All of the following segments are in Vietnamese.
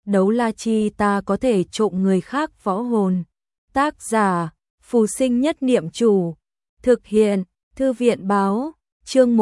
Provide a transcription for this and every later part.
đấu la chi ta có thể trộm người khác võ hồn. Tác giả, Phù Sinh Nhất Niệm Chủ. Thực hiện, Thư viện báo, chương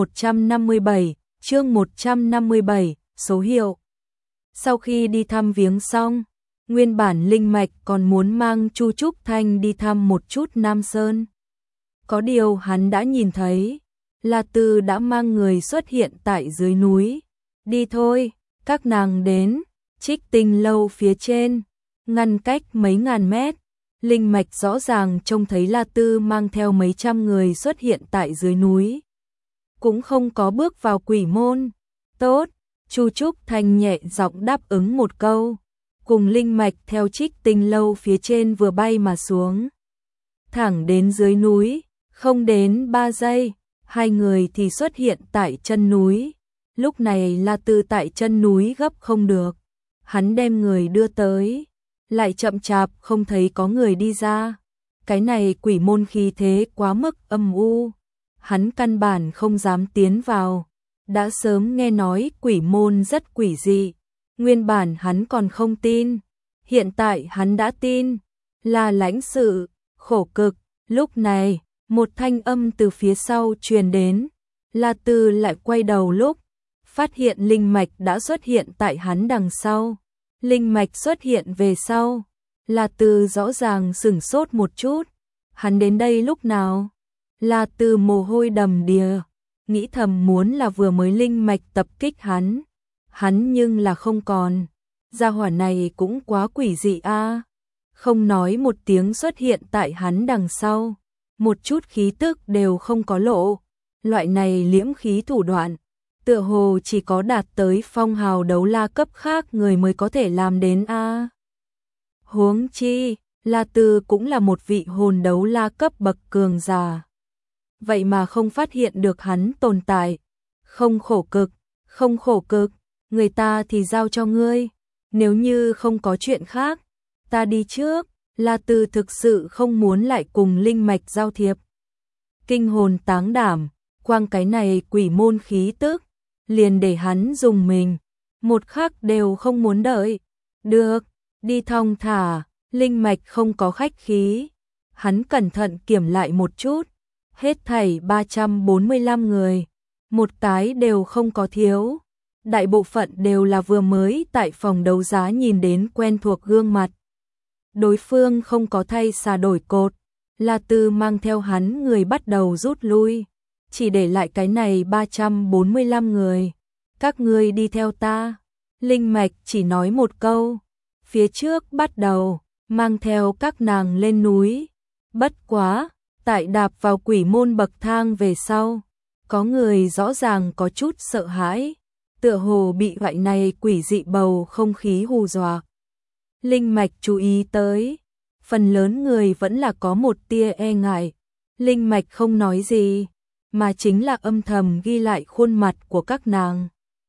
157, số hiệu. Sau khi đi thăm viếng xong, nguyên bản Linh Mạch còn muốn mang Chu Trúc Thanh đi thăm một chút Nam Sơn. Có điều hắn đã nhìn thấy, La Tư đã mang người xuất hiện tại dưới núi. Đi thôi, các nàng đến, Trích Tinh lâu phía trên, ngăn cách mấy ngàn mét. Linh Mạch rõ ràng trông thấy La Tư mang theo mấy trăm người xuất hiện tại dưới núi. Cũng không có bước vào quỷ môn. Tốt, Chu Trúc Thanh nhẹ giọng đáp ứng một câu. Cùng Linh Mạch theo Trích Tinh lâu phía trên vừa bay mà xuống. Thẳng đến dưới núi, không đến 3 giây, hai người thì xuất hiện tại chân núi. Lúc này La Tư tại chân núi gấp không được. Hắn đem người đưa tới, lại chậm chạp không thấy có người đi ra. Cái này quỷ môn khí thế quá mức âm u. Hắn căn bản không dám tiến vào. Đã sớm nghe nói quỷ môn rất quỷ dị. Nguyên bản hắn còn không tin. Hiện tại hắn đã tin. Là lãnh sự, khổ cực. Lúc này, một thanh âm từ phía sau truyền đến. La Tư lại quay đầu lúc phát hiện Linh Mạch đã xuất hiện tại hắn đằng sau. Linh Mạch xuất hiện về sau. La Tư rõ ràng sửng sốt một chút. Hắn đến đây lúc nào? La Tư mồ hôi đầm đìa. Nghĩ thầm muốn là vừa mới Linh Mạch tập kích hắn. Hắn nhưng là không còn. Gia hỏa này cũng quá quỷ dị a. Không nói một tiếng xuất hiện tại hắn đằng sau. Một chút khí tức đều không có lộ. Loại này liễm khí thủ đoạn. Tựa hồ chỉ có đạt tới phong hào đấu la cấp khác người mới có thể làm đến a. Huống chi, La Tư cũng là một vị hồn đấu la cấp bậc cường giả. Vậy mà không phát hiện được hắn tồn tại. Không khổ cực, người ta thì giao cho ngươi. Nếu như không có chuyện khác, ta đi trước. La Tư thực sự không muốn lại cùng Linh Mạch giao thiệp. Kinh hồn táng đảm, quang cái này quỷ môn khí tức, liền để hắn dùng mình. Một khắc đều không muốn đợi. Được, đi thong thả. Linh Mạch không có khách khí. Hắn cẩn thận kiểm lại một chút. Hết thảy 345 người. Một cái đều không có thiếu. Đại bộ phận đều là vừa mới tại phòng đấu giá nhìn đến quen thuộc gương mặt. Đối phương không có thay xà đổi cột. La Tư mang theo hắn người bắt đầu rút lui. Chỉ để lại cái này 345 người. Các ngươi đi theo ta. Linh Mạch chỉ nói một câu. Phía trước bắt đầu, mang theo các nàng lên núi. Bất quá, tại đạp vào quỷ môn bậc thang về sau. Có người rõ ràng có chút sợ hãi. Tựa hồ bị loại này quỷ dị bầu không khí hù dọa. Linh Mạch chú ý tới. Phần lớn người vẫn là có một tia e ngại. Linh Mạch không nói gì, mà chính là âm thầm ghi lại khuôn mặt của các nàng.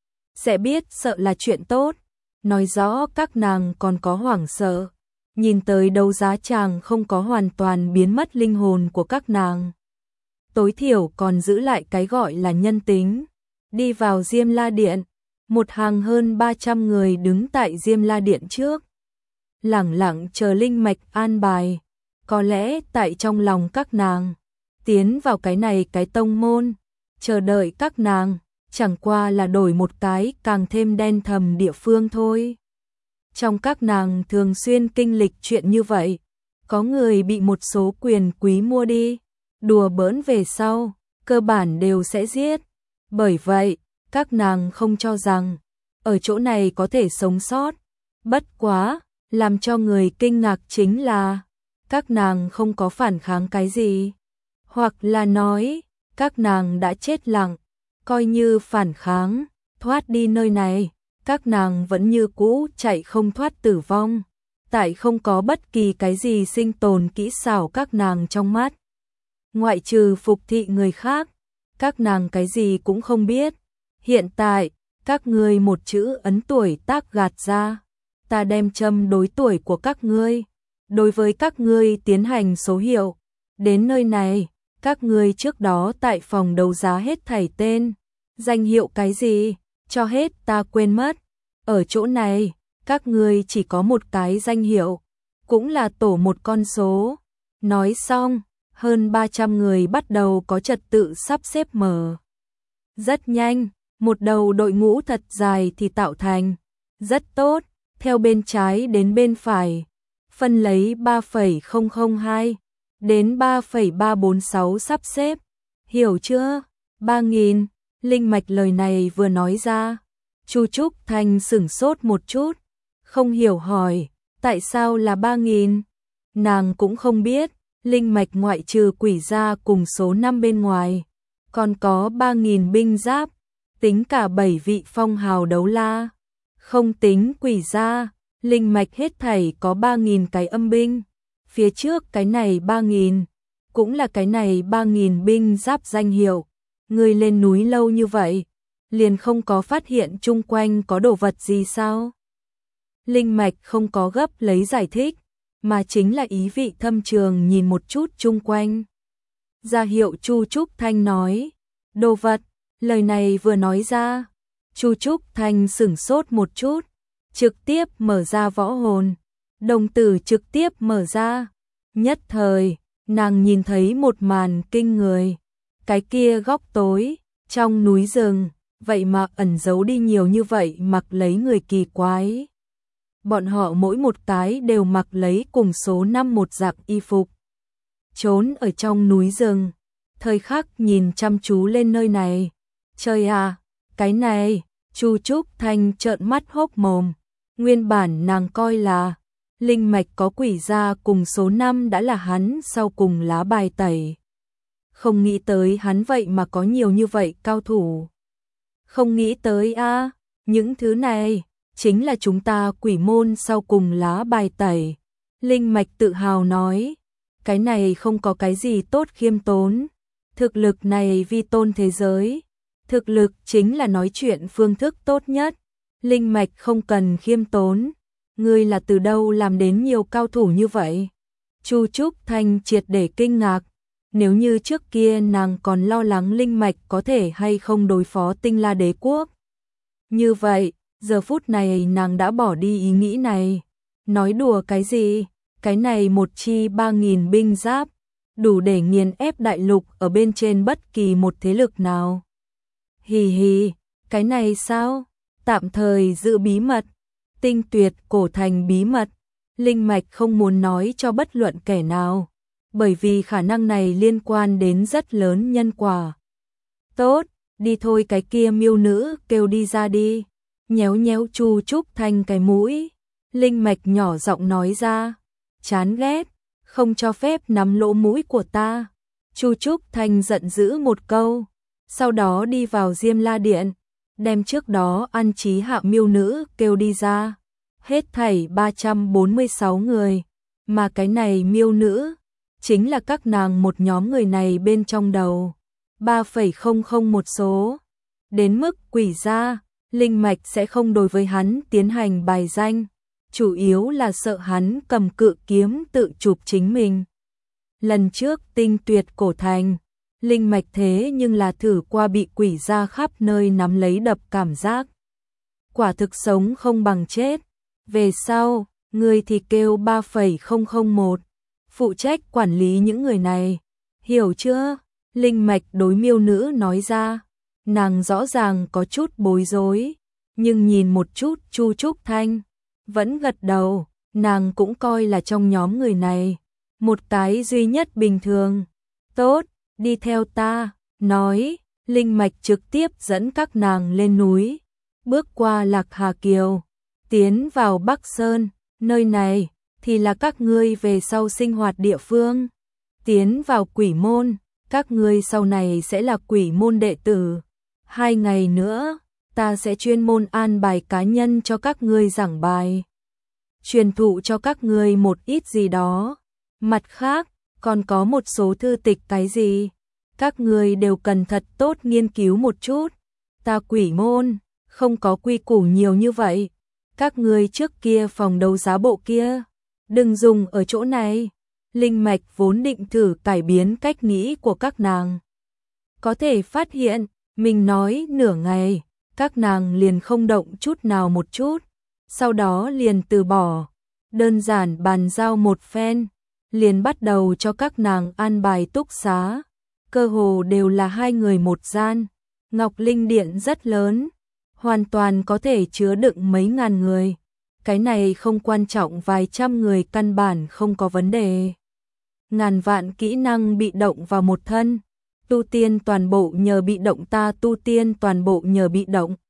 Sẽ biết sợ là chuyện tốt. Nói rõ các nàng còn có hoảng sợ. Nhìn tới đấu giá tràng không có hoàn toàn biến mất linh hồn của các nàng. Tối thiểu còn giữ lại cái gọi là nhân tính. Đi vào Diêm La Điện. Một hàng hơn 300 người đứng tại Diêm La Điện trước. Lẳng lặng chờ Linh Mạch an bài. Có lẽ tại trong lòng các nàng. Tiến vào cái này cái tông môn. Chờ đợi các nàng. Chẳng qua là đổi một cái càng thêm đen thầm địa phương thôi. Trong các nàng thường xuyên kinh lịch chuyện như vậy. Có người bị một số quyền quý mua đi. Đùa bỡn về sau. Cơ bản đều sẽ giết. Bởi vậy, các nàng không cho rằng. Ở chỗ này có thể sống sót. Bất quá, làm cho người kinh ngạc chính là. Các nàng không có phản kháng cái gì. Hoặc là nói, các nàng đã chết lặng. Coi như phản kháng, thoát đi nơi này, các nàng vẫn như cũ chạy không thoát tử vong. Tại không có bất kỳ cái gì sinh tồn kỹ xảo các nàng trong mắt. Ngoại trừ phục thị người khác, các nàng cái gì cũng không biết. Hiện tại, các ngươi một chữ ấn tuổi tác gạt ra. Ta đem châm đối tuổi của các ngươi. Đối với các ngươi tiến hành số hiệu. Đến nơi này, các ngươi trước đó tại phòng đấu giá hết thảy tên. Danh hiệu cái gì, cho hết ta quên mất. Ở chỗ này, các ngươi chỉ có một cái danh hiệu, cũng là tổ một con số. Nói xong, hơn 300 người bắt đầu có trật tự sắp xếp mở. Rất nhanh, một đầu đội ngũ thật dài thì tạo thành. Rất tốt, theo bên trái đến bên phải. Phân lấy 3,002 đến 3,346 sắp xếp. Hiểu chưa? 3.000. Linh mạch lời này vừa nói ra. Chu Trúc Thanh sửng sốt một chút. Không hiểu hỏi, tại sao là 3.000? Nàng cũng không biết. Linh mạch ngoại trừ quỷ gia cùng số 5 bên ngoài. Còn có 3.000 binh giáp. Tính cả 7 vị phong hào đấu la. Không tính quỷ gia. Linh mạch hết thảy có 3.000 cái âm binh. Phía trước cái này 3.000. Cũng là cái này 3.000 binh giáp danh hiệu. Người lên núi lâu như vậy. Liền không có phát hiện chung quanh có đồ vật gì sao? Linh mạch không có gấp lấy giải thích. Mà chính là ý vị thâm trường nhìn một chút chung quanh. Ra hiệu Chu Trúc Thanh nói. Đồ vật. Lời này vừa nói ra. Chu Trúc Thanh sửng sốt một chút. Trực tiếp mở ra võ hồn. Đồng tử trực tiếp mở ra. Nhất thời, nàng nhìn thấy một màn kinh người. Cái kia góc tối, trong núi rừng, vậy mà ẩn giấu đi nhiều như vậy mặc lấy người kỳ quái. Bọn họ mỗi một cái đều mặc lấy cùng số 5 một dạng y phục. Trốn ở trong núi rừng, thời khắc nhìn chăm chú lên nơi này. Trời à, cái này, Chu Trúc Thanh trợn mắt hốc mồm. Nguyên bản nàng coi là linh mạch có quỷ gia cùng số 5 đã là hắn sau cùng lá bài tẩy. Không nghĩ tới hắn vậy mà có nhiều như vậy cao thủ. Không nghĩ tới a, những thứ này chính là chúng ta quỷ môn sau cùng lá bài tẩy. Linh mạch tự hào nói, cái này không có cái gì tốt khiêm tốn. Thực lực này vi tôn thế giới. Thực lực chính là nói chuyện phương thức tốt nhất. Linh mạch không cần khiêm tốn. Ngươi là từ đâu làm đến nhiều cao thủ như vậy? Chu Trúc Thanh triệt để kinh ngạc. Nếu như trước kia nàng còn lo lắng linh mạch có thể hay không đối phó Tinh La Đế quốc. Như vậy, giờ phút này nàng đã bỏ đi ý nghĩ này. Nói đùa cái gì? Cái này một chi 3.000 binh giáp, đủ để nghiền ép đại lục ở bên trên bất kỳ một thế lực nào. Hì hì, cái này sao? Tạm thời giữ bí mật. Tinh Tuyệt cổ thành bí mật. Linh mạch không muốn nói cho bất luận kẻ nào. Bởi vì khả năng này liên quan đến rất lớn nhân quả. Tốt, đi thôi cái kia miêu nữ kêu đi ra đi. Nhéo nhéo Chu Trúc Thanh cái mũi. Linh mạch nhỏ giọng nói ra. Chán ghét, không cho phép nắm lỗ mũi của ta. Chu Trúc Thanh giận dữ một câu. Sau đó đi vào Diêm La Điện. Đem trước đó ăn chí hạ miêu nữ kêu đi ra. Hết thảy 346 người. Mà cái này miêu nữ chính là các nàng một nhóm người này bên trong đầu. 3,001 số. Đến mức quỷ gia, linh mạch sẽ không đối với hắn tiến hành bài danh. Chủ yếu là sợ hắn cầm cự kiếm tự chụp chính mình. Lần trước Tinh Tuyệt cổ thành, linh mạch thế nhưng là thử qua bị quỷ gia khắp nơi nắm lấy đập cảm giác. Quả thực sống không bằng chết. Về sau, người thì kêu 3,001. Phụ trách quản lý những người này. Hiểu chưa? Linh mạch đối miêu nữ nói ra. Nàng rõ ràng có chút bối rối. Nhưng nhìn một chút Chu Trúc Thanh. Vẫn gật đầu. Nàng cũng coi là trong nhóm người này. Một cái duy nhất bình thường. Tốt, đi theo ta. Nói, linh mạch trực tiếp dẫn các nàng lên núi. Bước qua Lạc Hà Kiều. Tiến vào Bắc Sơn. Nơi này thì là các ngươi về sau sinh hoạt địa phương. Tiến vào quỷ môn, các ngươi sau này sẽ là quỷ môn đệ tử. 2 ngày nữa, ta sẽ chuyên môn an bài cá nhân cho các ngươi giảng bài. Truyền thụ cho các ngươi một ít gì đó. Mặt khác, còn có một số thư tịch cái gì. Các ngươi đều cần thật tốt nghiên cứu một chút. Ta quỷ môn, không có quy củ nhiều như vậy. Các ngươi trước kia phòng đấu giá bộ kia, đừng dùng ở chỗ này. Linh mạch vốn định thử cải biến cách nghĩ của các nàng. Có thể phát hiện, mình nói nửa ngày, các nàng liền không động chút nào một chút. Sau đó liền từ bỏ, đơn giản bàn giao một phen, liền bắt đầu cho các nàng an bài túc xá, cơ hồ đều là 2 người một gian. Ngọc Linh Điện rất lớn, hoàn toàn có thể chứa đựng mấy ngàn người. Cái này không quan trọng, vài trăm người căn bản không có vấn đề. Ngàn vạn kỹ năng bị động vào một thân, tu tiên toàn bộ nhờ bị động, ta tu tiên toàn bộ nhờ bị động.